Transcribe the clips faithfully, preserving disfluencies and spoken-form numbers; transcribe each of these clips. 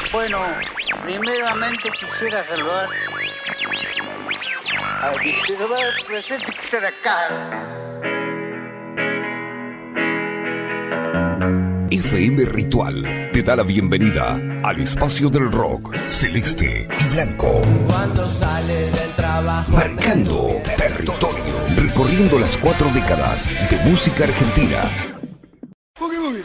Bueno, primeramente quisiera saludar al distribuidor presente que está acá. F M Ritual te da la bienvenida al espacio del rock celeste y blanco. Cuando sale del trabajo, marcando territorio, recorriendo las cuatro décadas de música argentina. Boogie, boogie.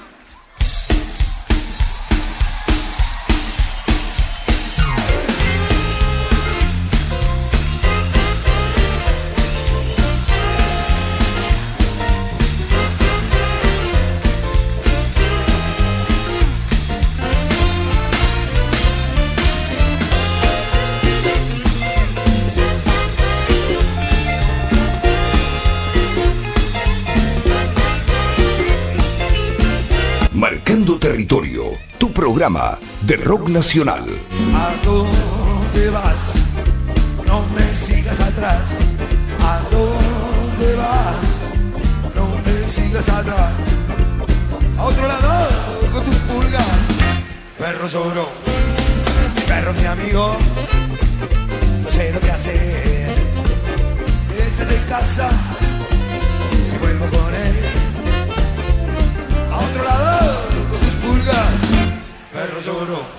Marcando Territorio, tu programa de rock nacional. ¿A dónde vas? No me sigas atrás. ¿A dónde vas? No me sigas atrás. A otro lado con tus pulgas. Perro lloró, perro mi amigo. No sé lo que hacer. Échate en casa si vuelvo con él. A otro lado, con tus pulgas, perro lloró.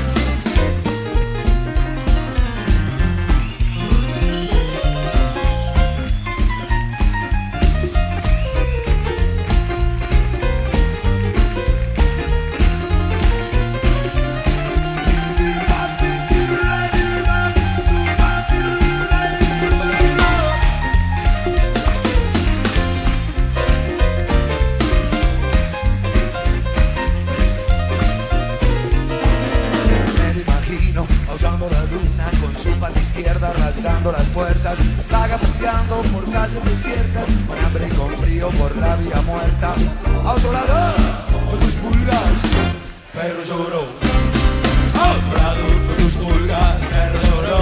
Su pata izquierda rasgando las puertas, vagabundeando por calles desiertas, con hambre y con frío por la vía muerta. A otro lado, con tus pulgas, perro lloró. A otro lado, con tus pulgas, perro lloró.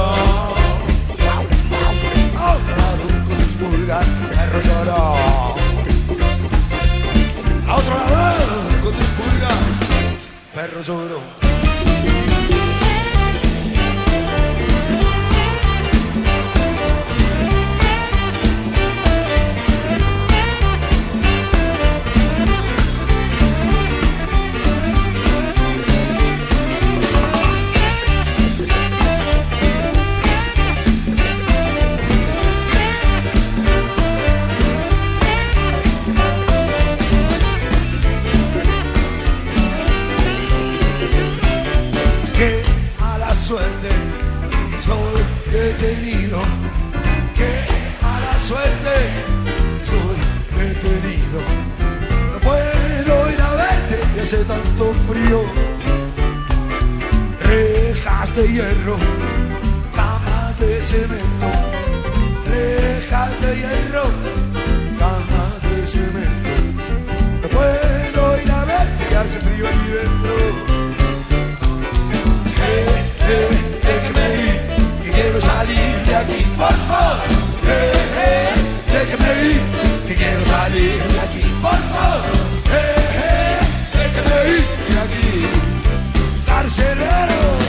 A otro lado, con tus pulgas, perro lloró. A otro lado, con tus pulgas, perro lloró. Suerte, soy detenido, que mala suerte, soy detenido. No puedo ir a verte, que hace tanto frío. Rejas de hierro, cama de cemento. Rejas de hierro, cama de cemento. No puedo ir a verte, que hace frío aquí dentro. Déjeme ir, que quiero salir de aquí, por favor. Eh, eh, déjeme ir, que quiero salir de aquí, por favor. Eh, eh, déjeme ir de aquí, carcelero.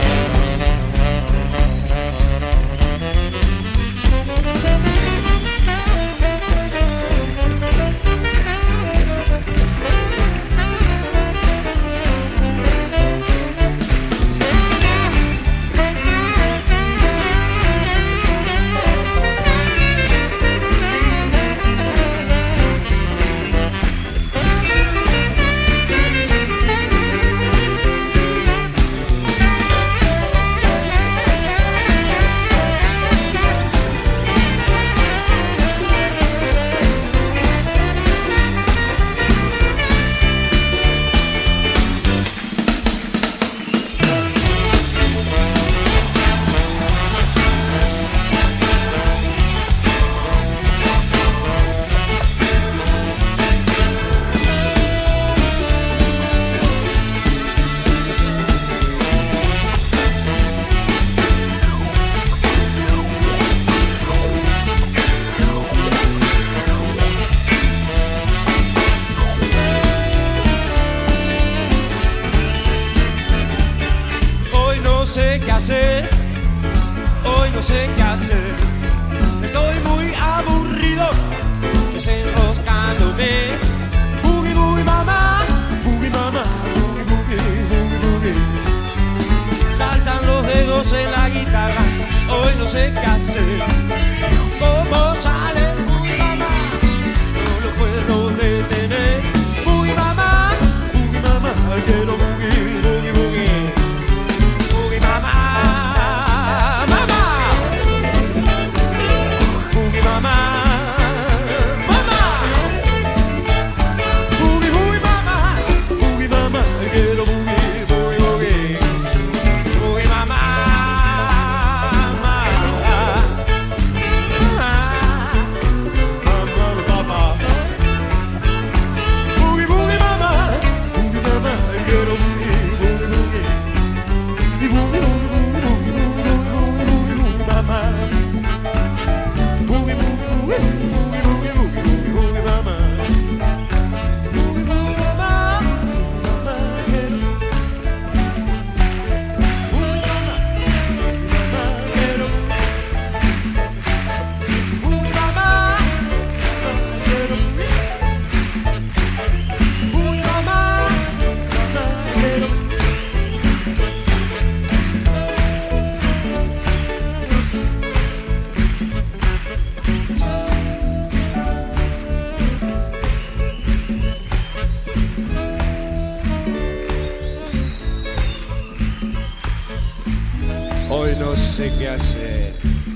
sé qué hacer, hoy no sé qué hacer. Estoy muy aburrido, desenroscándome. Boogie, boogie, mamá, boogie, mamá, boogie, boogie, boogie, boogie. Saltan los dedos en la guitarra, hoy no sé qué hacer. ¿Cómo sale boogie, mamá? No lo puedo detener. Boogie, mamá, boogie, mamá, quiero boogie, boogie, boogie. Boogie, mamá, mamá. Boogie, mamá. Hoy no sé qué hacer.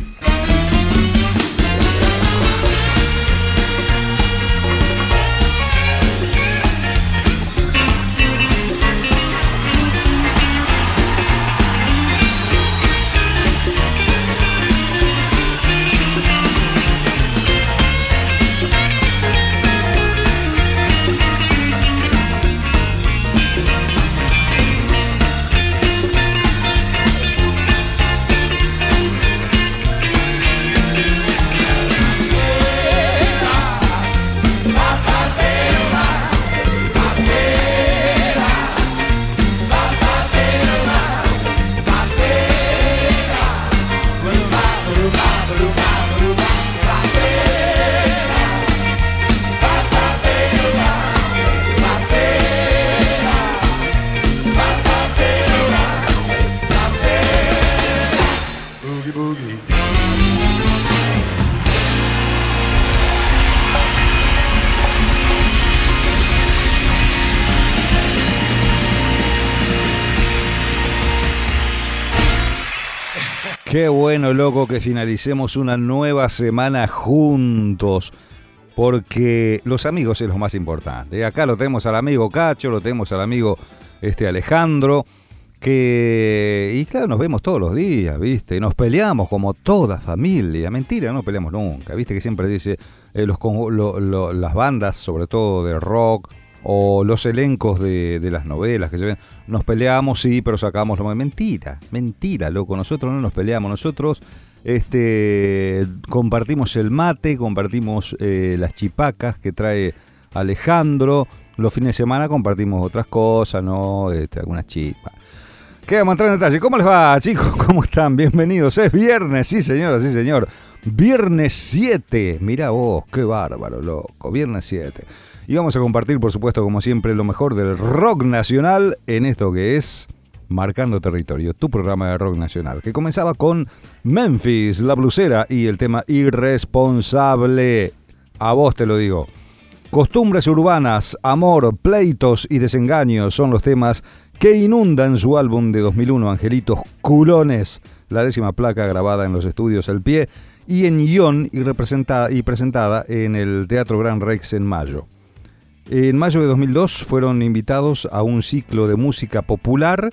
Qué bueno, loco, que finalicemos una nueva semana juntos, porque los amigos es lo más importante. Acá lo tenemos al amigo Cacho, lo tenemos al amigo este Alejandro, que, y claro, nos vemos todos los días, ¿viste? Y nos peleamos como toda familia. Mentira, no peleamos nunca, ¿viste? Que siempre dice, eh, los, lo, lo, las bandas, sobre todo de rock, o los elencos de, de las novelas que se ven, nos peleamos, sí, pero sacamos lo más. Mentira, mentira, loco, nosotros no nos peleamos, nosotros este, compartimos el mate, compartimos eh, las chipacas que trae Alejandro, los fines de semana compartimos otras cosas, ¿no? Este, algunas chipas. ¿Qué vamos a entrar en detalle? ¿Cómo les va, chicos? ¿Cómo están? Bienvenidos, es viernes, sí señora, sí señor, viernes siete, mirá vos, qué bárbaro, loco, viernes siete. Y vamos a compartir, por supuesto, como siempre, lo mejor del rock nacional en esto que es Marcando Territorio, tu programa de rock nacional, que comenzaba con Memphis, La Blusera, y el tema Irresponsable. A vos te lo digo. Costumbres urbanas, amor, pleitos y desengaños son los temas que inundan su álbum de dos mil uno, Angelitos Culones, la décima placa grabada en los estudios El Pie y en guión y, representada, y presentada en el Teatro Gran Rex en mayo. En mayo de dos mil dos fueron invitados a un ciclo de música popular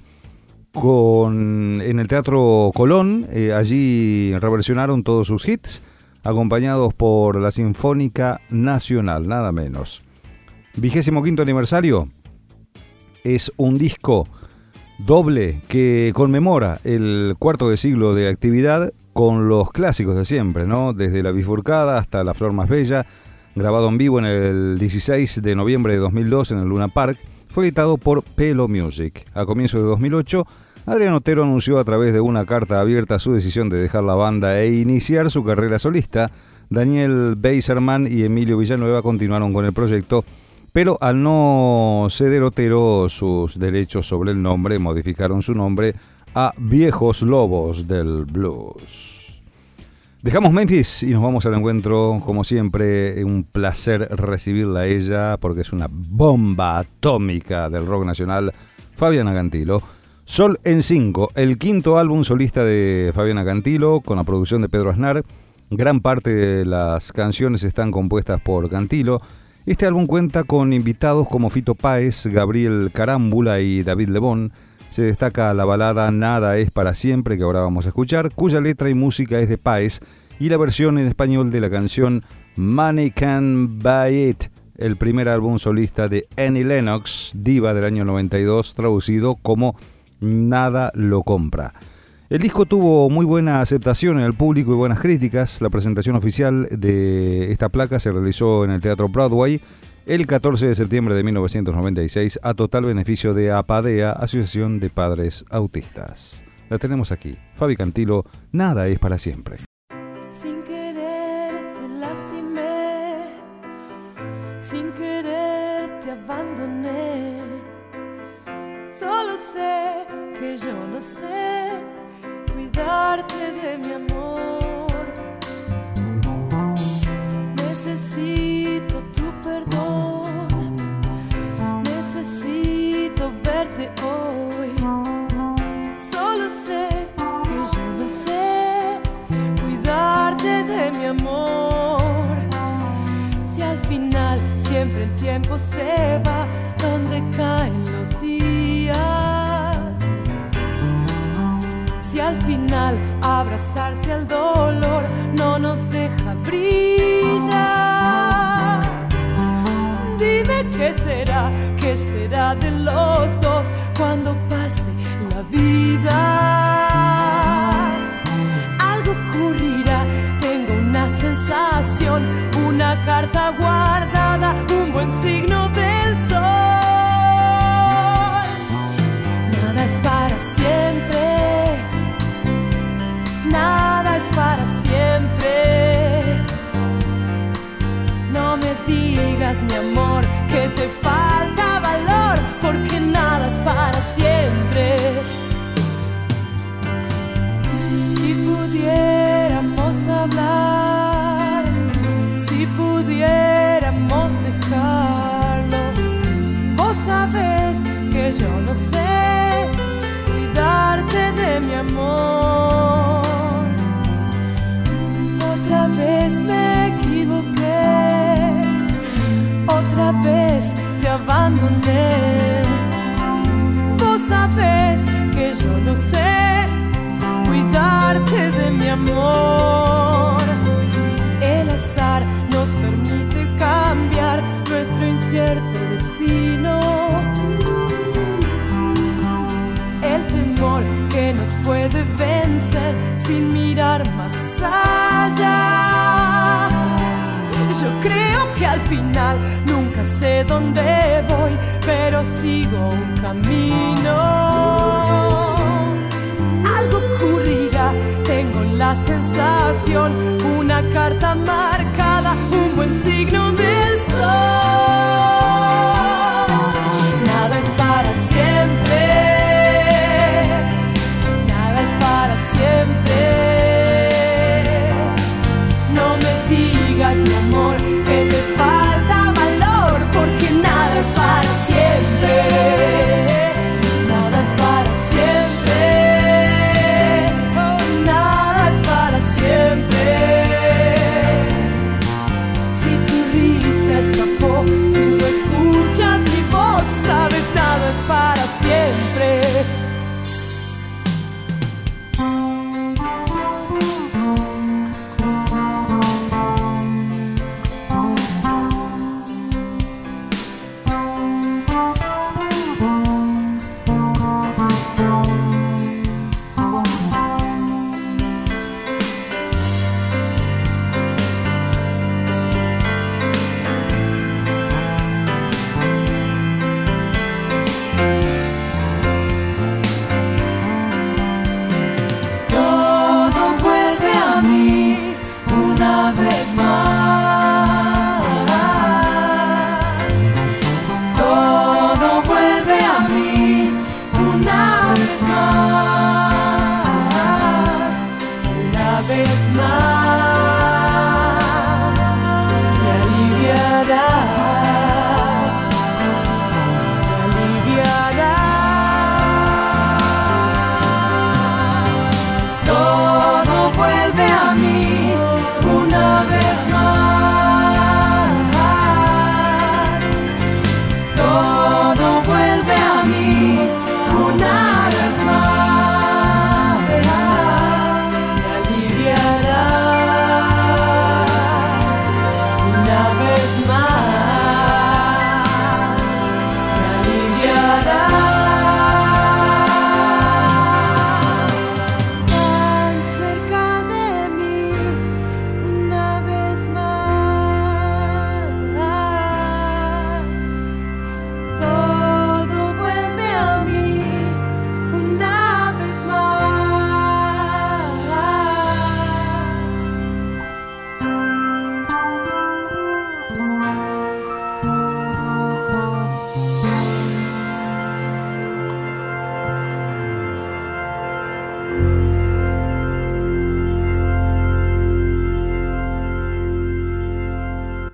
con, en el Teatro Colón. Eh, allí reversionaron todos sus hits, acompañados por la Sinfónica Nacional, nada menos. Vigésimo quinto aniversario es un disco doble que conmemora el cuarto de siglo de actividad con los clásicos de siempre, ¿no? Desde La Bifurcada hasta La Flor Más Bella, grabado en vivo en el dieciséis de noviembre de dos mil dos en el Luna Park, fue editado por Pelo Music. A comienzos de dos mil ocho Adrián Otero anunció a través de una carta abierta su decisión de dejar la banda e iniciar su carrera solista. Daniel Beiserman y Emilio Villanueva continuaron con el proyecto, pero al no ceder Otero sus derechos sobre el nombre, modificaron su nombre a Viejos Lobos del Blues. Dejamos Memphis y nos vamos al encuentro, como siempre, un placer recibirla a ella porque es una bomba atómica del rock nacional, Fabiana Cantilo. Sol en cinco, el quinto álbum solista de Fabiana Cantilo, con la producción de Pedro Aznar. Gran parte de las canciones están compuestas por Cantilo. Este álbum cuenta con invitados como Fito Páez, Gabriel Carámbula y David Lebón. Se destaca la balada Nada es para siempre, que ahora vamos a escuchar, cuya letra y música es de Páez, y la versión en español de la canción Money Can Buy It, el primer álbum solista de Annie Lennox, diva del año noventa y dos, traducido como Nada lo compra. El disco tuvo muy buena aceptación en el público y buenas críticas. La presentación oficial de esta placa se realizó en el Teatro Broadway el catorce de septiembre de mil novecientos noventa y seis a total beneficio de APADEA, Asociación de Padres Autistas. La tenemos aquí, Fabi Cantilo, Nada es para siempre. Sin querer te lastimé, sin querer te abandoné. Solo sé que yo no sé cuidarte de mi amor. Necesito tu perdón, necesito verte hoy. Solo sé que yo no sé cuidarte de mi amor. Si al final siempre el tiempo se va donde caen los días, si al final abrazarse al dolor no nos deja brillar, dime qué será, qué será de los dos cuando pase la vida. Algo ocurrirá, tengo una sensación, una carta guardada, un buen signo del sol. Nada es para siempre, nada es para siempre. No me digas, mi amor, que te falta valor, porque nada es para siempre. Si pudiéramos hablar, si pudiéramos dejarlo, vos sabés que yo no sé cuidarte de mi amor. Otra vez me equivoqué, otra vez te abandoné. Vos sabés que yo no sé cuidarte de mi amor. El azar nos permite cambiar nuestro incierto destino. El temor que nos puede vencer sin mirar más allá. Yo creo que al final nunca sé dónde voy, pero sigo un camino. Algo ocurrirá, tengo la sensación, una carta marcada, un buen signo del sol. Nada es para siempre, nada es para siempre. No me digas, mi amor, que te falta valor, porque nada es para siempre, nada es para siempre.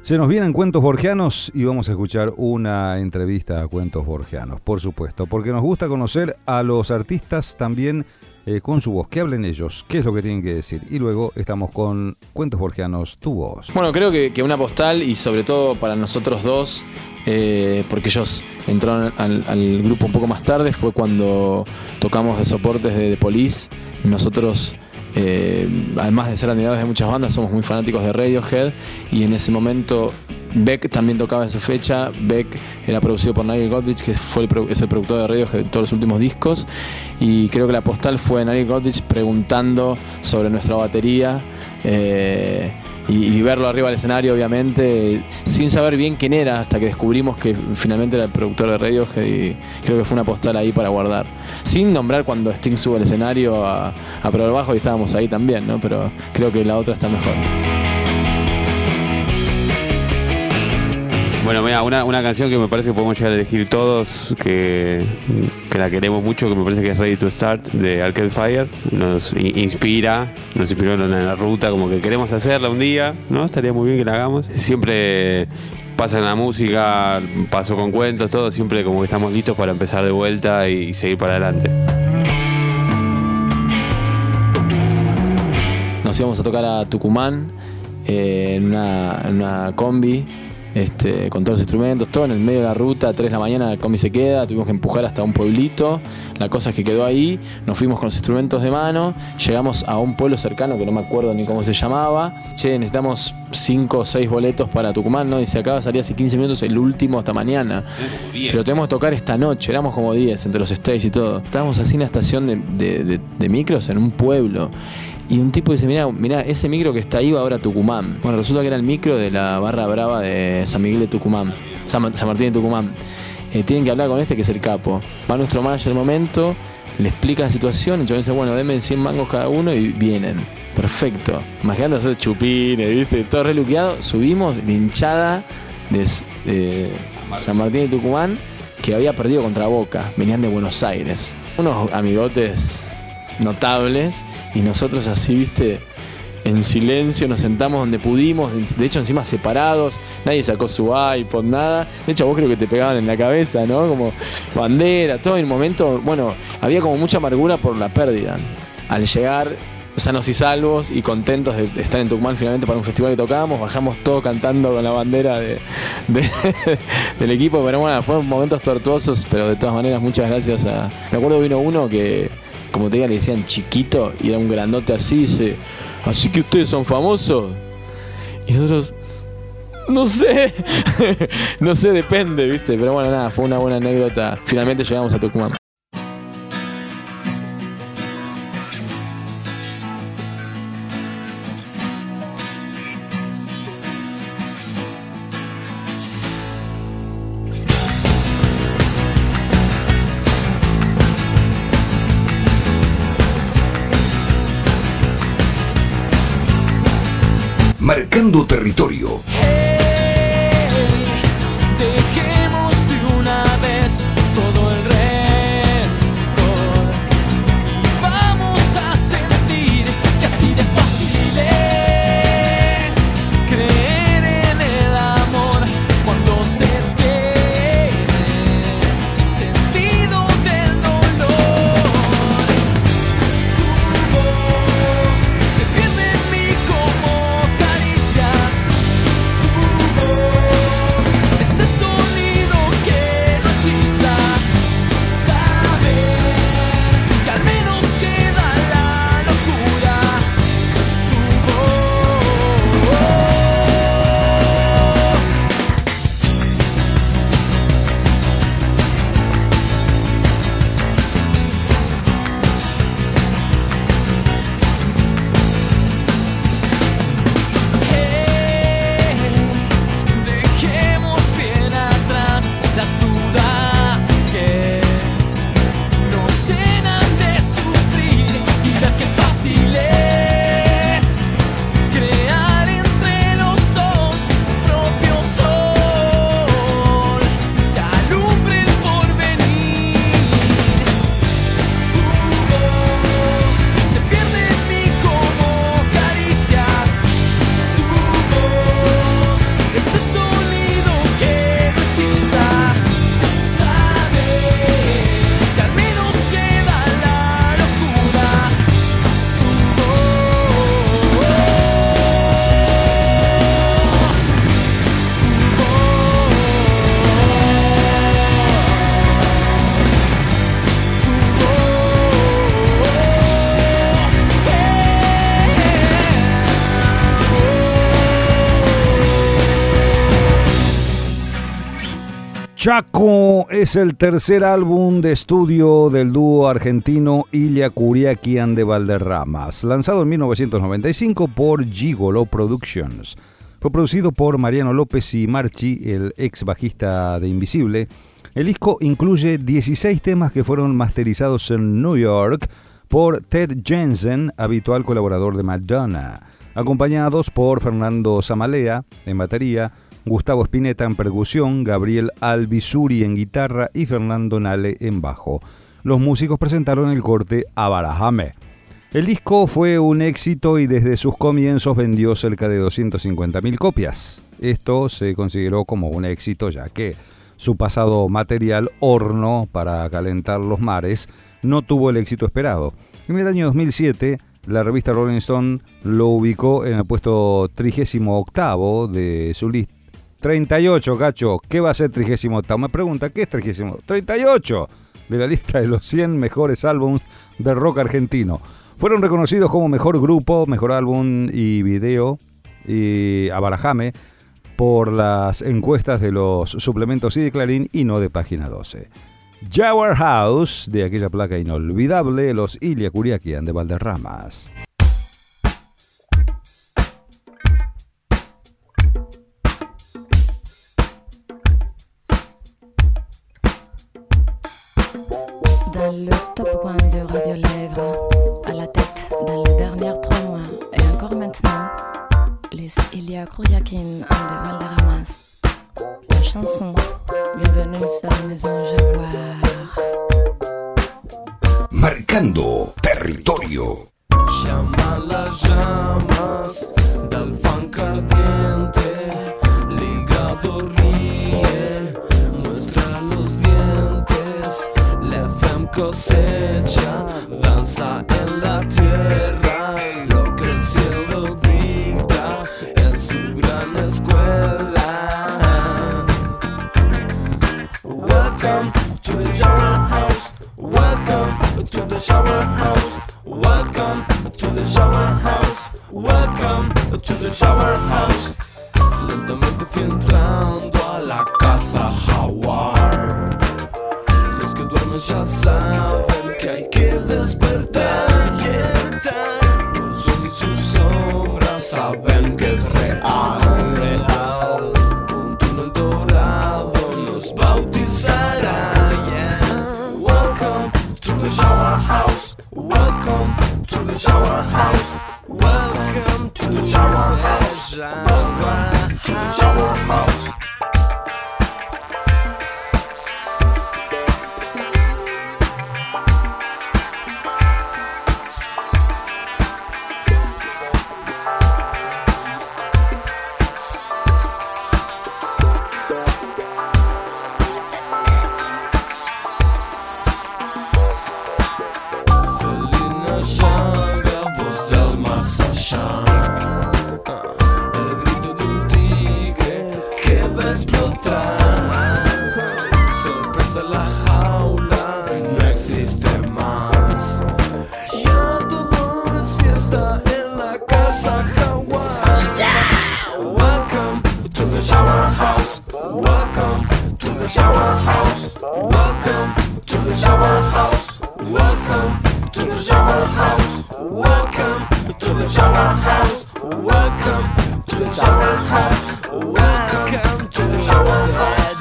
Se nos vienen cuentos borgianos y vamos a escuchar una entrevista a cuentos borgianos, por supuesto, porque nos gusta conocer a los artistas también eh, con su voz, que hablen ellos, qué es lo que tienen que decir. Y luego estamos con Cuentos Borgianos, tu voz. Bueno, creo que, que una postal, y sobre todo para nosotros dos, eh, porque ellos entraron al, al grupo un poco más tarde, fue cuando tocamos de soportes de The Police, y nosotros... Eh, además de ser admiradores de muchas bandas, somos muy fanáticos de Radiohead, y en ese momento Beck también tocaba esa fecha. Beck era producido por Nigel Godrich, que fue el, es el productor de Radiohead de todos los últimos discos, y creo que la postal fue Nigel Godrich preguntando sobre nuestra batería, eh, y, y verlo arriba del escenario, obviamente, sin saber bien quién era, hasta que descubrimos que finalmente era el productor de Radiohead, y creo que fue una postal ahí para guardar. Sin nombrar cuando Sting sube al escenario a, a probar bajo, y estábamos ahí también, ¿no? Pero creo que la otra está mejor. Bueno, mira, una, una canción que me parece que podemos llegar a elegir todos, que, que la queremos mucho, que me parece que es Ready to Start, de Arcade Fire. Nos inspira, nos inspiró en la ruta, como que queremos hacerla un día, ¿no? Estaría muy bien que la hagamos. Siempre pasa en la música, pasó con cuentos, todo, siempre como que estamos listos para empezar de vuelta y, y seguir para adelante. Nos íbamos a tocar a Tucumán, eh, en, una, en una combi, Este, con todos los instrumentos, todo en el medio de la ruta. A tres de la mañana la combi se queda, tuvimos que empujar hasta un pueblito. La cosa es que quedó ahí, nos fuimos con los instrumentos de mano, llegamos a un pueblo cercano que no me acuerdo ni cómo se llamaba. Che, necesitamos cinco o seis boletos para Tucumán, ¿no? Y se acaba de salir hace quince minutos el último hasta mañana. Pero tenemos que tocar esta noche, éramos como diez entre los stages y todo. Estábamos así en una estación de, de, de, de micros en un pueblo. Y un tipo dice, mirá, mirá, ese micro que está ahí va ahora a Tucumán. Bueno, resulta que era el micro de la barra brava de San Miguel de Tucumán, San, San Martín de Tucumán. Eh, tienen que hablar con este que es el capo. Va nuestro manager al momento, le explica la situación, y yo dice, bueno, denme cien mangos cada uno y vienen. Perfecto. Imagínate hacer chupines, ¿viste? Todo reluqueado. Subimos la hinchada de eh, San Martín de Tucumán, que había perdido contra Boca. Venían de Buenos Aires. Unos amigotes notables, y nosotros así, viste, en silencio nos sentamos donde pudimos, de hecho encima separados, nadie sacó su iPod, nada. De hecho a vos creo que te pegaban en la cabeza, ¿no? Como bandera, todo. En un momento, bueno, había como mucha amargura por la pérdida. Al llegar sanos y salvos y contentos de estar en Tucumán finalmente para un festival que tocábamos, bajamos todos cantando con la bandera de, de, del equipo. Pero bueno, fueron momentos tortuosos, pero de todas maneras muchas gracias a... Me acuerdo vino uno que, como te diga, le decían chiquito, y era un grandote así, y dice, así que ustedes son famosos. Y nosotros, no sé, no sé, depende, ¿viste? Pero bueno, nada, fue una buena anécdota. Finalmente llegamos a Tucumán. Marcando territorio. Dejemos de una vez todo el rencor y vamos a sentir que así de fácil es creer en el amor cuando se tiene sentido del dolor. Tu voz se pierde en mí como caricia. Chaco es el tercer álbum de estudio del dúo argentino Ilia Kuriakian de Valderramas, lanzado en mil novecientos noventa y cinco por Gigolo Productions. Fue producido por Mariano López y Marchi, el ex bajista de Invisible. El disco incluye dieciséis temas que fueron masterizados en New York por Ted Jensen, habitual colaborador de Madonna, acompañados por Fernando Zamalea en batería, Gustavo Spinetta en percusión, Gabriel Albizuri en guitarra y Fernando Nale en bajo. Los músicos presentaron el corte Abarajame. El disco fue un éxito y desde sus comienzos vendió cerca de doscientas cincuenta mil copias. Esto se consideró como un éxito ya que su pasado material, Horno para calentar los mares, no tuvo el éxito esperado. En el año dos mil siete, la revista Rolling Stone lo ubicó en el puesto trigésimo octavo de su lista. treinta y ocho, Cacho. ¿Qué va a ser trigésimo octavo? Me pregunta, ¿qué es trigésimo? treinta y ocho de la lista de los cien mejores álbumes de rock argentino. Fueron reconocidos como mejor grupo, mejor álbum y video y Abarajame por las encuestas de los suplementos y de Clarín y no de Página doce. Jaguar House, de aquella placa inolvidable, los Ilia Kuriakian de Valderramas. Dans le top one de Radio Lèvres, à la tête dans les derniers trois mois et encore maintenant, les Ilia Kuriakian de Valderramas. La chanson Bienvenue à la Maison Jaguar. Marcando territorio. Llama las llamas del funk ardiente, ligado ríe, muestra los dientes, la femme cosecha, danza en la tierra, y lo que el cielo dicta en su gran escuela. Welcome to the shower house, welcome to the shower house, welcome to the shower house, welcome to the shower house. Lentamente fui entrando a la casa Jaguar. Los que duermen ya saben que hay que despertar. Los sueños y sus sombras saben que es real, real. Un túnel dorado nos bautizará. Welcome to the shower house. Welcome to the shower house. Welcome to the shower house. Welcome to the shower house. El grito de un tigre que va a explotar. Sorpresa, la jaula no existe más. Ya todo es fiesta en la casa Jaguar. Welcome to the shower house. Welcome to the shower house. Welcome to the shower house. Welcome to the shower house. Welcome to the shower house. Welcome to the shower house. Welcome to the shower house.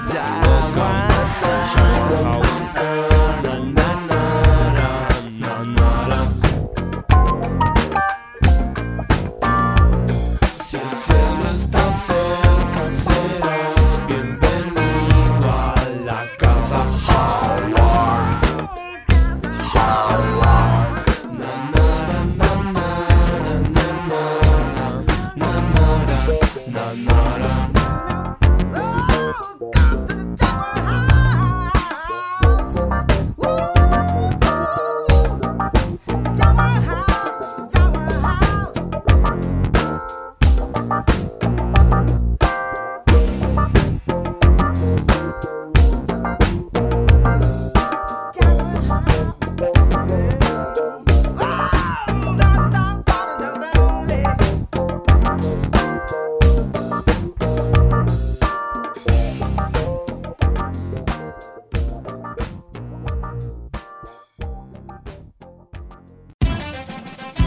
Si el cielo está cerca, serás bienvenido a la casa Jaguar. Jaguar. Na na na na na na na na na na na na.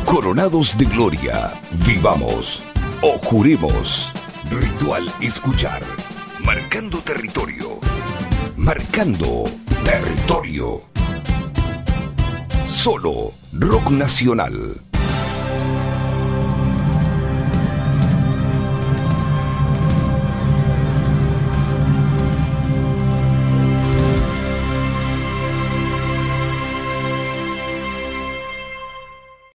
Coronados de gloria, vivamos o juremos. Ritual escuchar. Marcando territorio. Marcando territorio. Solo rock nacional.